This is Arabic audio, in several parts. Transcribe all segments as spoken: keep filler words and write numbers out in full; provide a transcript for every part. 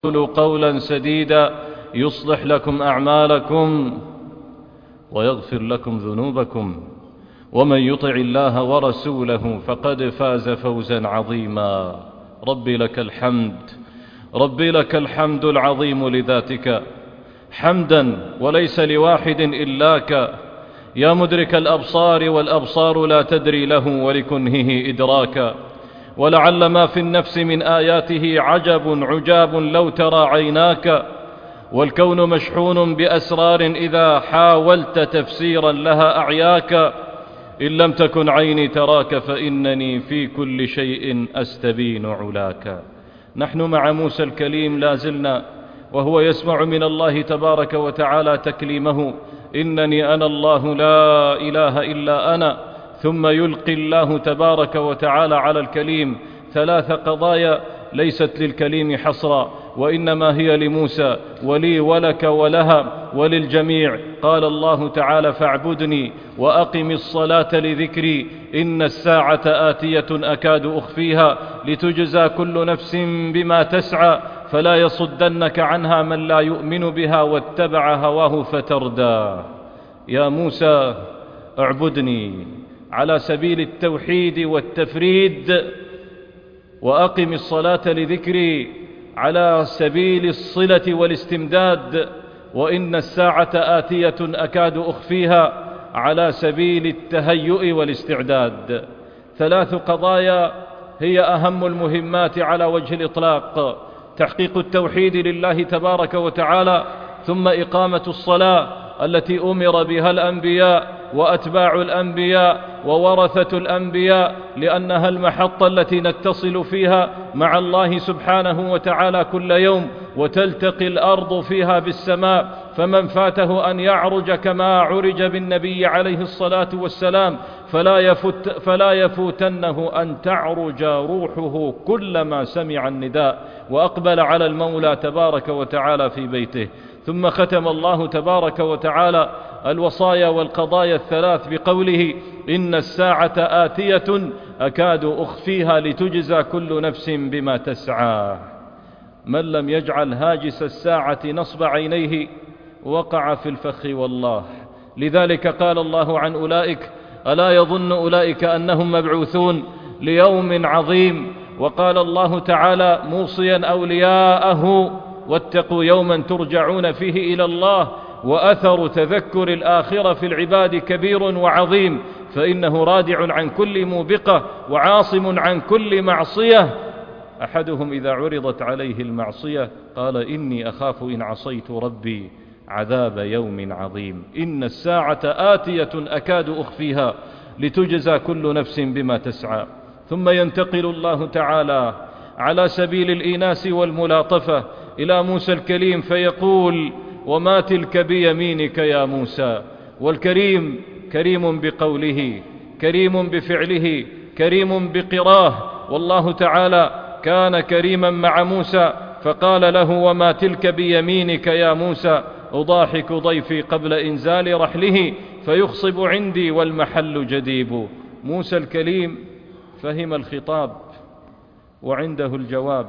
قولوا قولا سديدا يصلح لكم أعمالكم ويغفر لكم ذنوبكم ومن يطع الله ورسوله فقد فاز فوزا عظيما. ربي لك الحمد، ربي لك الحمد العظيم لذاتك حمدا وليس لواحد إلاك، يا مدرك الأبصار والأبصار لا تدري له ولكنهه إدراكا. ولعل ما في النفس من آياته عجب عجاب لو ترى عيناك، والكون مشحون بأسرار إذا حاولت تفسيرا لها أعياك. إن لم تكن عيني تراك فإنني في كل شيء أستبين علاك. نحن مع موسى الكليم لا زلنا وهو يسمع من الله تبارك وتعالى تكليمه: إنني أنا الله لا إله إلا أنا. ثم يلقي الله تبارك وتعالى على الكليم ثلاث قضايا ليست للكليم حصرا، وإنما هي لموسى ولي ولك ولها وللجميع. قال الله تعالى: فاعبدني وأقم الصلاة لذكري إن الساعة آتية أكاد أخفيها لتجزى كل نفس بما تسعى فلا يصدنك عنها من لا يؤمن بها واتبع هواه فتردى. يا موسى اعبدني على سبيل التوحيد والتفريد، وأقم الصلاة لذكري على سبيل الصلة والاستمداد، وإن الساعة آتية أكاد أخفيها على سبيل التهيؤ والاستعداد. ثلاث قضايا هي أهم المهمات على وجه الإطلاق: تحقيق التوحيد لله تبارك وتعالى، ثم إقامة الصلاة التي أمر بها الأنبياء وأتباع الأنبياء وورثة الأنبياء، لأنها المحطة التي نتصل فيها مع الله سبحانه وتعالى كل يوم، وتلتقي الأرض فيها بالسماء. فمن فاته أن يعرج كما عرج بالنبي عليه الصلاة والسلام فلا, يفت فلا يفوتنه أن تعرج روحه كلما سمع النداء وأقبل على المولى تبارك وتعالى في بيته. ثم ختم الله تبارك وتعالى الوصايا والقضايا الثلاث بقوله: إن الساعة آتية أكاد أخفيها لتجزى كل نفس بما تسعى. من لم يجعل هاجس الساعة نصب عينيه وقع في الفخ والله. لذلك قال الله عن أولئك: ألا يظن أولئك أنهم مبعوثون ليوم عظيم. وقال الله تعالى موصيا أولياءه: واتقوا يوما ترجعون فيه إلى الله، وأثر تذكر الآخرة في العباد كبير وعظيم، فإنه رادع عن كل موبقة وعاصم عن كل معصية. أحدهم إذا عرضت عليه المعصية قال: إني أخاف إن عصيت ربي عذاب يوم عظيم. إن الساعة آتية أكاد أخفيها لتجزى كل نفس بما تسعى. ثم ينتقل الله تعالى على سبيل الإيناس والملاطفة إلى موسى الكليم فيقول: وما تلك بيمينك يا موسى. والكريم كريم بقوله، كريم بفعله، كريم بقراه. والله تعالى كان كريما مع موسى فقال له: وما تلك بيمينك يا موسى. أضاحك ضيفي قبل إنزال رحله فيخصب عندي والمحل جديب. موسى الكليم فهم الخطاب وعنده الجواب،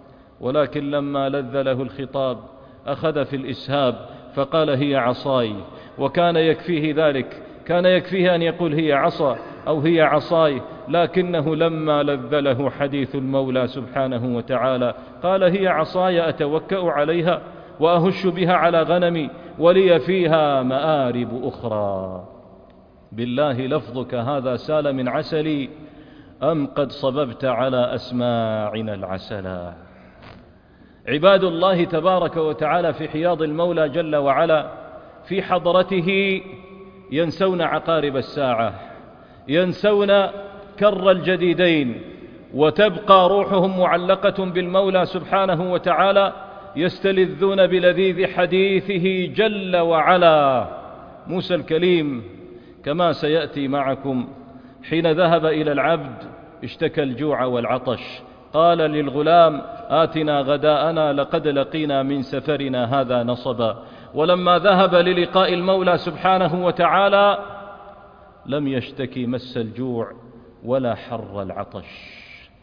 ولكن لما لذ له الخطاب أخذ في الإسهاب فقال: هي عصاي. وكان يكفيه ذلك، كان يكفيه أن يقول هي عصا أو هي عصاي، لكنه لما لذ له حديث المولى سبحانه وتعالى قال: هي عصاي أتوكأ عليها وأهش بها على غنمي ولي فيها مآرب أخرى. بالله لفظك هذا سال من عسلي أم قد صببت على أسماعنا العسلا. عباد الله تبارك وتعالى في حياض المولى جل وعلا في حضرته ينسون عقارب الساعة، ينسون كر الجديدين، وتبقى روحهم معلقة بالمولى سبحانه وتعالى، يستلذون بلذيذ حديثه جل وعلا. موسى الكليم كما سيأتي معكم حين ذهب إلى العبد اشتكى الجوع والعطش، قال للغلام: آتنا غداءنا لقد لقينا من سفرنا هذا نصبا. ولما ذهب للقاء المولى سبحانه وتعالى لم يشتكي مس الجوع ولا حر العطش.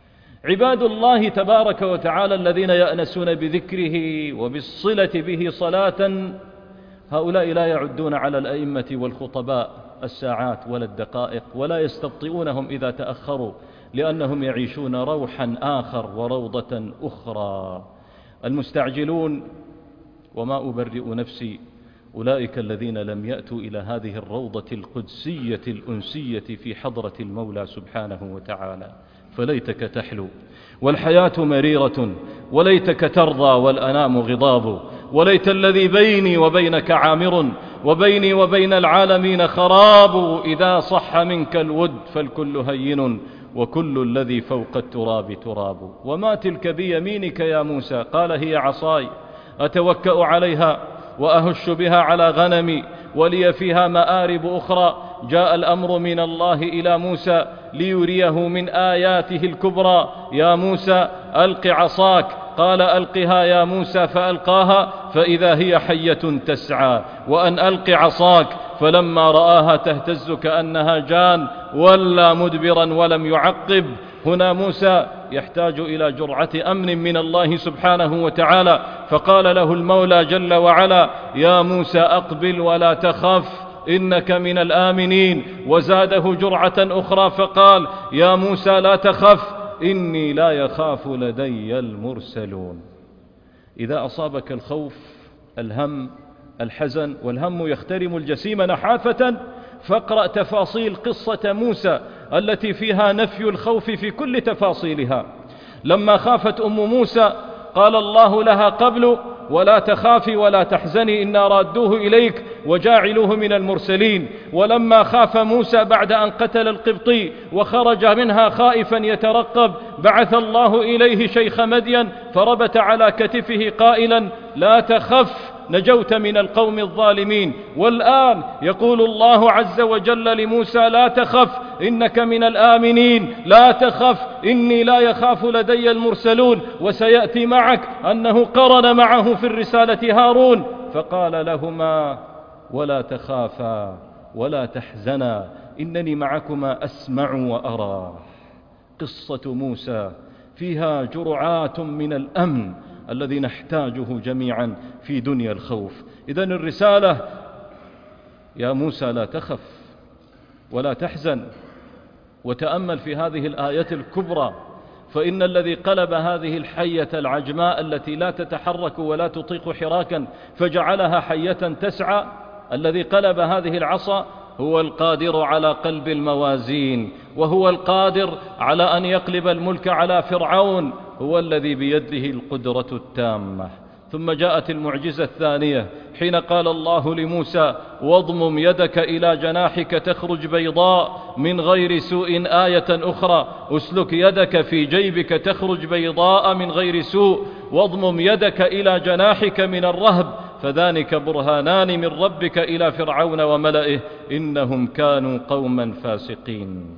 عباد الله تبارك وتعالى الذين يأنسون بذكره وبالصلة به صلاة، هؤلاء لا يعدون على الأئمة والخطباء الساعات ولا الدقائق، ولا يستبطئونهم إذا تأخروا، لأنهم يعيشون روحا آخر وروضة أخرى. المستعجلون، وما أبرئ نفسي، أولئك الذين لم يأتوا إلى هذه الروضة القدسية الأنسية في حضرة المولى سبحانه وتعالى. فليتك تحلو والحياة مريرة، وليتك ترضى والأنام غضاب، وليت الذي بيني وبينك عامر، وبيني وبين العالمين خراب. إذا صح منك الود فالكل هين، وكل الذي فوق التراب تراب. وما تلك بيمينك يا موسى؟ قال هي عصاي أتوكأ عليها وأهش بها على غنمي ولي فيها مآرب أخرى. جاء الأمر من الله إلى موسى ليريه من آياته الكبرى. يا موسى ألق عصاك، قال ألقها يا موسى، فألقاها فإذا هي حية تسعى. وأن ألق عصاك، فلما رآها تهتز كأنها جان ولا مدبرا ولم يعقب. هنا موسى يحتاج إلى جرعة أمن من الله سبحانه وتعالى، فقال له المولى جل وعلا: يا موسى أقبل ولا تخف إنك من الآمنين. وزاده جرعة أخرى فقال: يا موسى لا تخف إني لا يخاف لدي المرسلون. إذا أصابك الخوف، الهم، الحزن، والهم يخترم الجسيم نحافة، فاقرأ تفاصيل قصة موسى التي فيها نفي الخوف في كل تفاصيلها. لما خافت أم موسى قال الله لها قبل: ولا تخافي ولا تحزني إنا رادوه إليك وجاعلوه من المرسلين. ولما خاف موسى بعد أن قتل القبطي وخرج منها خائفا يترقب، بعث الله إليه شيخ مدين فربت على كتفه قائلا: لا تخف نجوت من القوم الظالمين. والآن يقول الله عز وجل لموسى: لا تخف إنك من الآمنين، لا تخف إني لا يخاف لدي المرسلون. وسيأتي معك أنه قرن معه في الرسالة هارون، فقال لهما: ولا تخافا ولا تحزنا إنني معكما أسمع وأرى. قصة موسى فيها جرعات من الأمن الذي نحتاجه جميعا في دنيا الخوف. إذن الرسالة: يا موسى لا تخف ولا تحزن. وتأمل في هذه الآية الكبرى، فإن الذي قلب هذه الحية العجماء التي لا تتحرك ولا تطيق حراكا فجعلها حية تسعى، الذي قلب هذه العصا هو القادر على قلب الموازين، وهو القادر على أن يقلب الملك على فرعون، هو الذي بيده القدرة التامة. ثم جاءت المعجزة الثانية حين قال الله لموسى: واضمم يدك إلى جناحك تخرج بيضاء من غير سوء. آية أخرى: أسلك يدك في جيبك تخرج بيضاء من غير سوء. واضمم يدك إلى جناحك من الرهب فذلك برهانان من ربك إلى فرعون وملئه إنهم كانوا قوما فاسقين.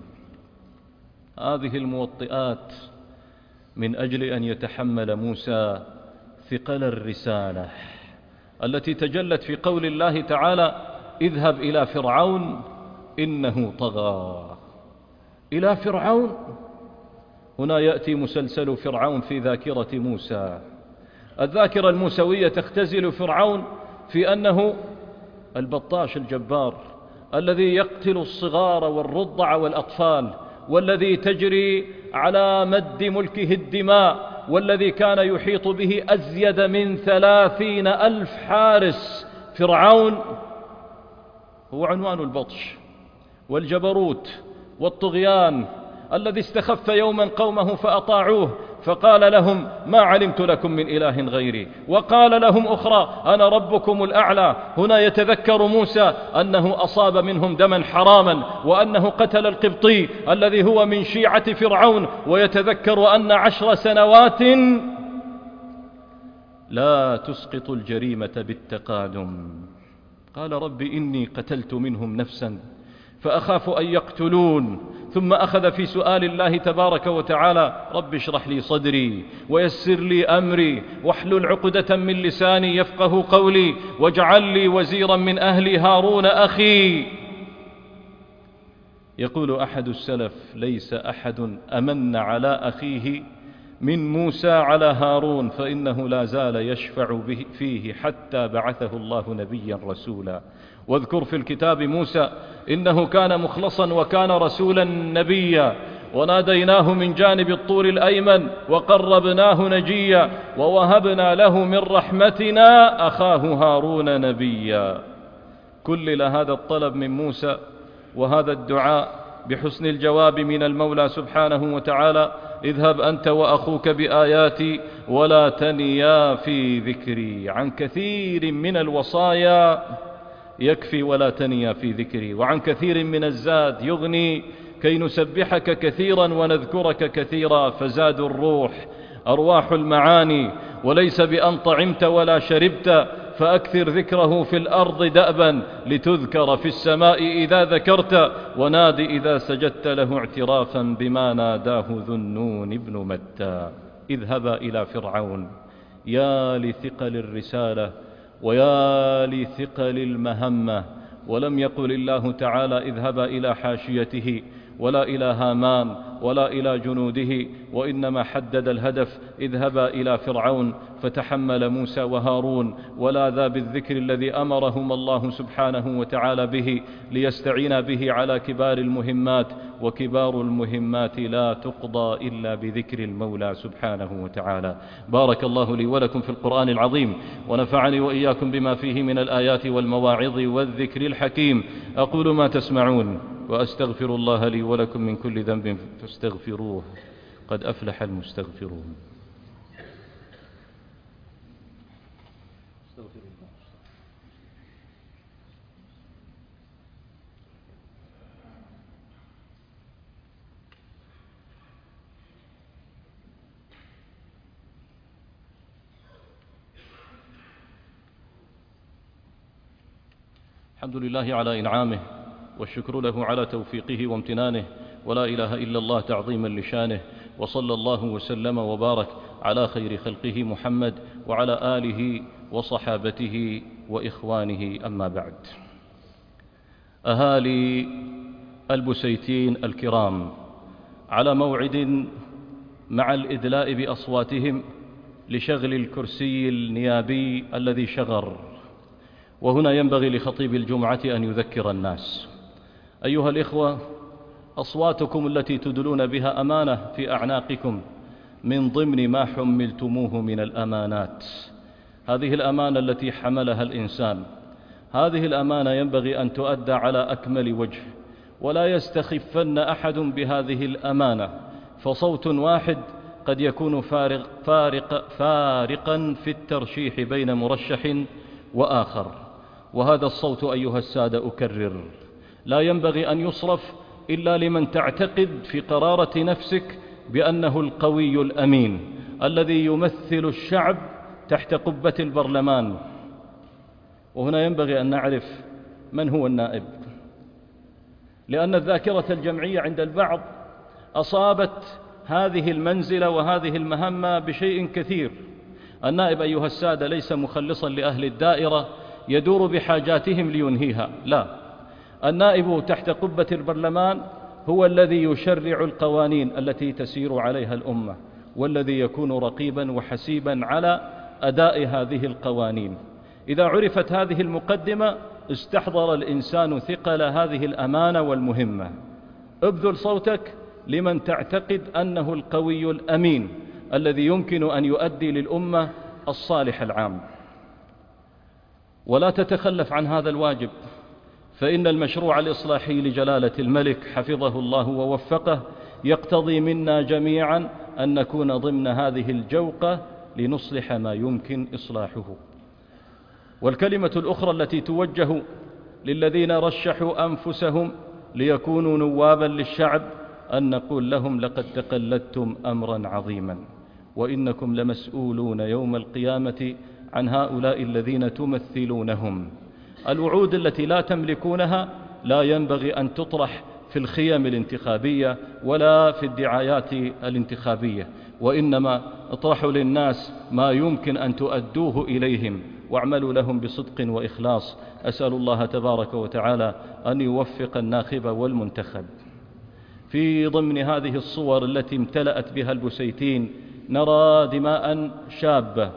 هذه الموطئات من أجل أن يتحمل موسى ثقل الرسالة التي تجلت في قول الله تعالى: اذهب إلى فرعون إنه طغى. إلى فرعون، هنا يأتي مسلسل فرعون في ذاكرة موسى. الذاكرة الموسوية تختزل فرعون في أنه البطاش الجبار الذي يقتل الصغار والرضع والأطفال، والذي تجري على مد ملكه الدماء، والذي كان يحيط به أزيد من ثلاثين ألف حارس. فرعون هو عنوان البطش والجبروت والطغيان الذي استخف يوما قومه فأطاعوه، فقال لهم: ما علمت لكم من إله غيري. وقال لهم أخرى: أنا ربكم الأعلى. هنا يتذكر موسى أنه أصاب منهم دما حراما، وأنه قتل القبطي الذي هو من شيعة فرعون، ويتذكر أن عشر سنوات لا تسقط الجريمة بالتقادم. قال: رب إني قتلت منهم نفسا فأخاف أن يقتلون. ثم أخذ في سؤال الله تبارك وتعالى: رب اشرح لي صدري ويسر لي أمري واحلل عقدة من لساني يفقه قولي واجعل لي وزيرا من أهلي هارون أخي. يقول أحد السلف: ليس أحد أمن على أخيه من موسى على هارون، فإنه لا زال يشفع به فيه حتى بعثه الله نبيا رسولا. واذكر في الكتاب موسى إنه كان مخلصا وكان رسولا نبيا، وناديناه من جانب الطور الأيمن وقربناه نجيا، ووهبنا له من رحمتنا أخاه هارون نبيا. كلل هذا الطلب من موسى وهذا الدعاء بحسن الجواب من المولى سبحانه وتعالى: اذهب أنت وأخوك بآياتي ولا تنيا في ذكري. عن كثير من الوصايا يكفي ولا تنيا في ذكري، وعن كثير من الزاد يغني كي نسبحك كثيرا ونذكرك كثيرا، فزاد الروح أرواح المعاني، وليس بأن طعمت ولا شربت، فأكثر ذكره في الأرض دأبا لتذكر في السماء إذا ذكرت، ونادي إذا سجدت له اعترافا بما ناداه ذو النون بن متى. اذهبا إلى فرعون يا لثقل الرسالة ويا لثقل المهمة. ولم يقل الله تعالى اذهبا إلى حاشيته ولا إلى هامان ولا إلى جنوده، وإنما حدد الهدف: اذهبا إلى فرعون. فتحمل موسى وهارون ولاذا بالذكر الذي أمرهم الله سبحانه وتعالى به ليستعين به على كبار المهمات، وكبار المهمات لا تقضى إلا بذكر المولى سبحانه وتعالى. بارك الله لي ولكم في القرآن العظيم، ونفعني وإياكم بما فيه من الآيات والمواعظ والذكر الحكيم. أقول ما تسمعون وأستغفر الله لي ولكم من كل ذنب فاستغفروه، قد أفلح المستغفرون. الحمد لله على إنعامه، والشكر له على توفيقه وامتنانه، ولا إله إلا الله تعظيما لشانه. وصلى الله وسلم وبارك على خير خلقه محمد وعلى آله وصحابته وإخوانه، أما بعد. أهالي البسيتين الكرام، على موعد مع الإدلاء بأصواتهم لشغل الكرسي النيابي الذي شغر. وهنا ينبغي لخطيب الجمعة أن يذكر الناس: أيها الإخوة، أصواتكم التي تدلون بها أمانة في أعناقكم من ضمن ما حملتموه من الأمانات. هذه الأمانة التي حملها الإنسان، هذه الأمانة ينبغي أن تؤدى على أكمل وجه، ولا يستخفن أحد بهذه الأمانة، فصوت واحد قد يكون فارق فارق فارقا في الترشيح بين مرشح وآخر. وهذا الصوت أيها السادة أكرر لا ينبغي أن يصرف إلا لمن تعتقد في قرارة نفسك بأنه القوي الأمين الذي يمثل الشعب تحت قبة البرلمان. وهنا ينبغي أن نعرف من هو النائب، لأن الذاكرة الجمعية عند البعض أصابت هذه المنزلة وهذه المهمة بشيء كثير. النائب أيها السادة ليس مخلصا لأهل الدائرة يدور بحاجاتهم لينهيها، لا، النائب تحت قبة البرلمان هو الذي يشرع القوانين التي تسير عليها الأمة، والذي يكون رقيبا وحسيبا على أداء هذه القوانين. إذا عرفت هذه المقدمة استحضر الإنسان ثقل هذه الأمانة والمهمة. ابذل صوتك لمن تعتقد أنه القوي الأمين الذي يمكن أن يؤدي للأمة الصالح العام، ولا تتخلف عن هذا الواجب، فإن المشروع الإصلاحي لجلالة الملك حفظه الله ووفقه يقتضي منا جميعا أن نكون ضمن هذه الجوقة لنصلح ما يمكن إصلاحه. والكلمة الأخرى التي توجه للذين رشحوا أنفسهم ليكونوا نوابا للشعب أن نقول لهم: لقد تقلدتم أمرا عظيما، وإنكم لمسؤولون يوم القيامة عن هؤلاء الذين تمثلونهم. الوعود التي لا تملكونها لا ينبغي أن تطرح في الخيم الانتخابية ولا في الدعايات الانتخابية، وإنما اطرحوا للناس ما يمكن أن تؤدوه إليهم، واعملوا لهم بصدق وإخلاص. أسأل الله تبارك وتعالى أن يوفق الناخب والمنتخب. في ضمن هذه الصور التي امتلأت بها البسيتين نرى دماء شابة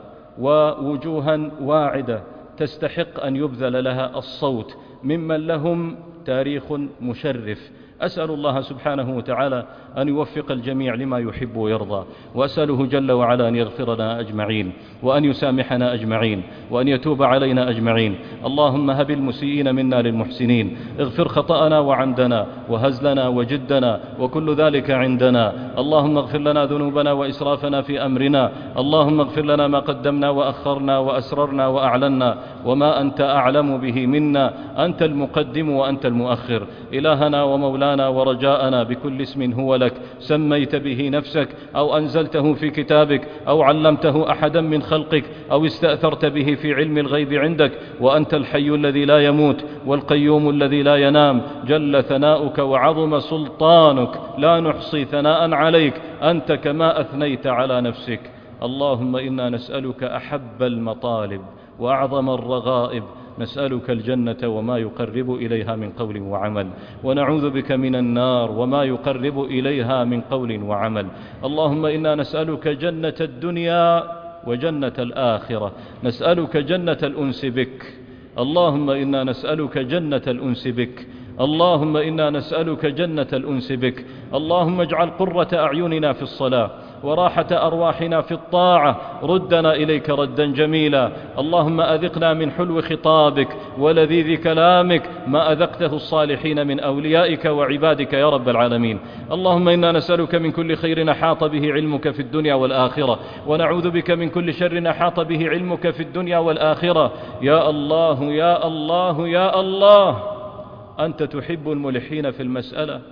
ووجوها واعدة تستحق أن يبذل لها الصوت ممن لهم تاريخ مشرف. أسأل الله سبحانه وتعالى أن يوفق الجميع لما يحب ويرضى، وأسأله جل وعلا أن يغفر لنا أجمعين، وأن يسامحنا أجمعين، وأن يتوب علينا أجمعين. اللهم هب المسيئين منا للمحسنين، اغفر خطأنا وعمدنا وهزلنا وجدنا وكل ذلك عندنا. اللهم اغفر لنا ذنوبنا وإسرافنا في أمرنا، اللهم اغفر لنا ما قدمنا وأخرنا وأسررنا وأعلنا وما أنت أعلم به منا. أنت المقدم وأنت المؤخر، إلهنا ومولانا ورجاءنا، بكل اسم هو لك سميت به نفسك أو أنزلته في كتابك أو علمته أحدا من خلقك أو استأثرت به في علم الغيب عندك، وأنت الحي الذي لا يموت والقيوم الذي لا ينام، جل ثناؤك وعظم سلطانك، لا نحصي ثناء عليك أنت كما أثنيت على نفسك. اللهم إنا نسألك أحب المطالب وأعظم الرغائب، نسألك الجنة وما يقرب إليها من قول وعمل، ونعوذ بك من النار وما يقرب إليها من قول وعمل. اللهم إنا نسألك جنة الدنيا وجنة الآخرة، نسألك جنة الأنس بك. اللهم إنا نسألك جنة الأنس بك، اللهم إنا نسألك جنة الأنس بك. اللهم اجعل قرة أعيننا في الصلاة وراحة أرواحنا في الطاعة، ردنا إليك ردا جميلا. اللهم أذقنا من حلو خطابك ولذيذ كلامك ما أذقته الصالحين من أوليائك وعبادك يا رب العالمين. اللهم إنا نسألك من كل خير أحاط به علمك في الدنيا والآخرة، ونعوذ بك من كل شر أحاط به علمك في الدنيا والآخرة. يا الله يا الله يا الله، أنت تحب الملحين في المسألة،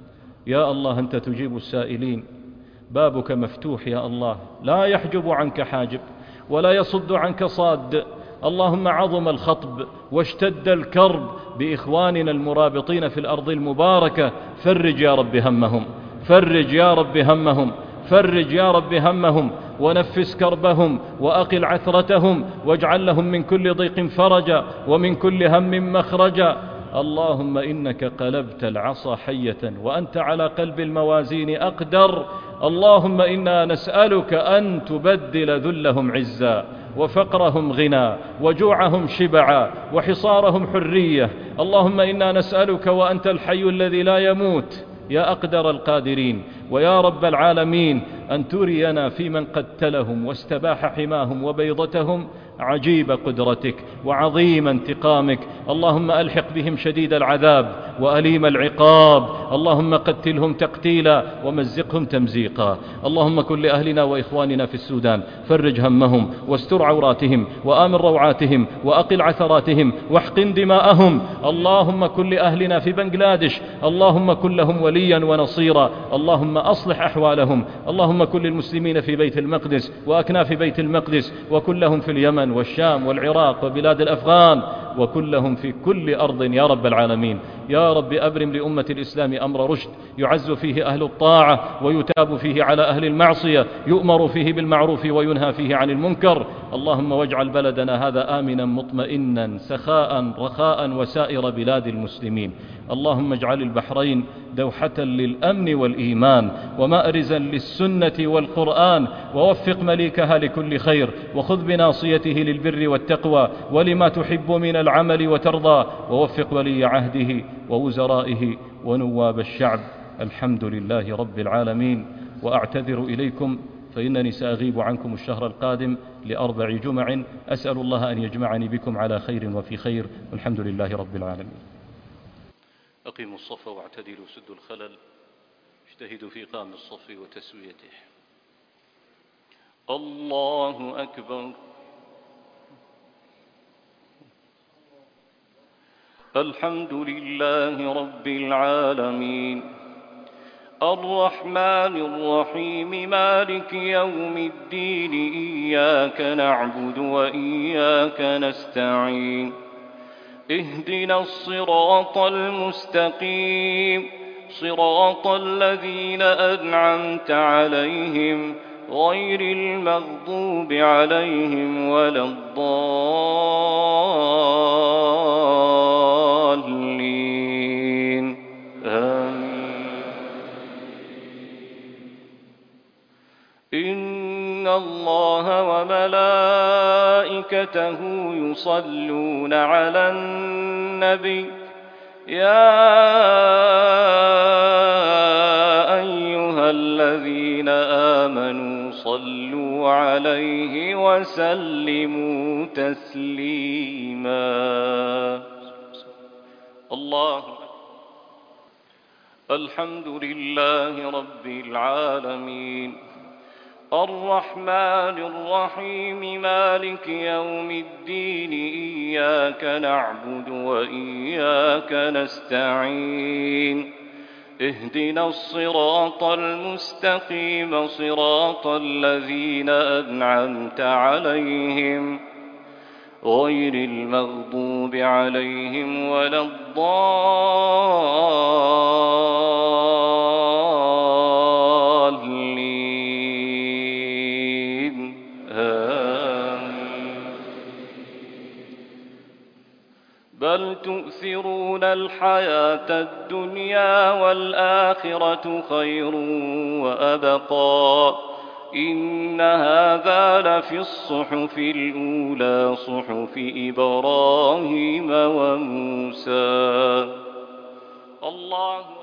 يا الله أنت تجيب السائلين، بابك مفتوح يا الله، لا يحجب عنك حاجب ولا يصد عنك صاد. اللهم عظم الخطب واشتد الكرب بإخواننا المرابطين في الأرض المباركة، فرج يا رب همهم، فرج يا رب همهم، فرج يا رب همهم، ونفس كربهم وأقل عثرتهم، واجعل لهم من كل ضيق فرجا ومن كل هم مخرجا. اللهم إنك قلبت العصا حية وأنت على قلب الموازين أقدر. اللهم إنا نسألك أن تبدل ذلهم عزا وفقرهم غنى وجوعهم شبعا وحصارهم حرية. اللهم إنا نسألك وأنت الحي الذي لا يموت يا أقدر القادرين ويا رب العالمين أن ترينا في من قتلهم واستباح حماهم وبيضتهم عجيب قدرتك وعظيم انتقامك. اللهم ألحق بهم شديد العذاب وأليم العقاب، اللهم قتلهم تقتيلا ومزقهم تمزيقا. اللهم كن لأهلنا وإخواننا في السودان فرج همهم واستر عوراتهم وآمن روعاتهم وأقل عثراتهم واحقن دماءهم. اللهم كن لأهلنا في بنغلاديش، اللهم كن لهم وليا ونصيرا، اللهم أصلح أحوالهم. اللهم كن للمسلمين في بيت المقدس وأكناف بيت المقدس، وكن لهم في اليمن والشام والعراق وبلاد الأفغان، وكن لهم في كل أرض يا رب العالمين. يا رب أبرم لأمة الإسلام أمر رشد يعز فيه أهل الطاعة ويتاب فيه على أهل المعصية، يؤمر فيه بالمعروف وينهى فيه عن المنكر. اللهم واجعل بلدنا هذا آمنا مطمئنا سخاء رخاء وسائر بلاد المسلمين. اللهم اجعل البحرين دوحة للأمن والإيمان ومأرزا للسنة والقرآن، ووفق مليكها لكل خير، وخذ بناصيته للبر والتقوى ولما تحب من العمل وترضى، ووفق ولي عهده ووزرائه ونواب الشعب. الحمد لله رب العالمين. وأعتذر إليكم فإنني سأغيب عنكم الشهر القادم لأربع جمع، أسأل الله أن يجمعني بكم على خير وفي خير، والحمد لله رب العالمين. أقيموا الصف واعتدلوا، سدوا الخلل، اجتهدوا في إقام الصف وتسويته. الله أكبر. الحمد لله رب العالمين، الرحمن الرحيم، مالك يوم الدين، إياك نعبد وإياك نستعين، اهدنا الصراط المستقيم، صراط الذين أنعمت عليهم غير المغضوب عليهم ولا الضالين. آمين. وملائكته يصلون على النبي يا أيها الذين آمنوا صلوا عليه وسلموا تسليما. الله الحمد لله رب العالمين الرحمن الرحيم مالك يوم الدين إياك نعبد وإياك نستعين اهدنا الصراط المستقيم صراط الذين أنعمت عليهم غير المغضوب عليهم ولا الضالين آمين. بل تؤثرون الحياة الدنيا والآخرة خير وأبقى إن هذا لفي الصحف الأولى صحف إبراهيم وموسى. الله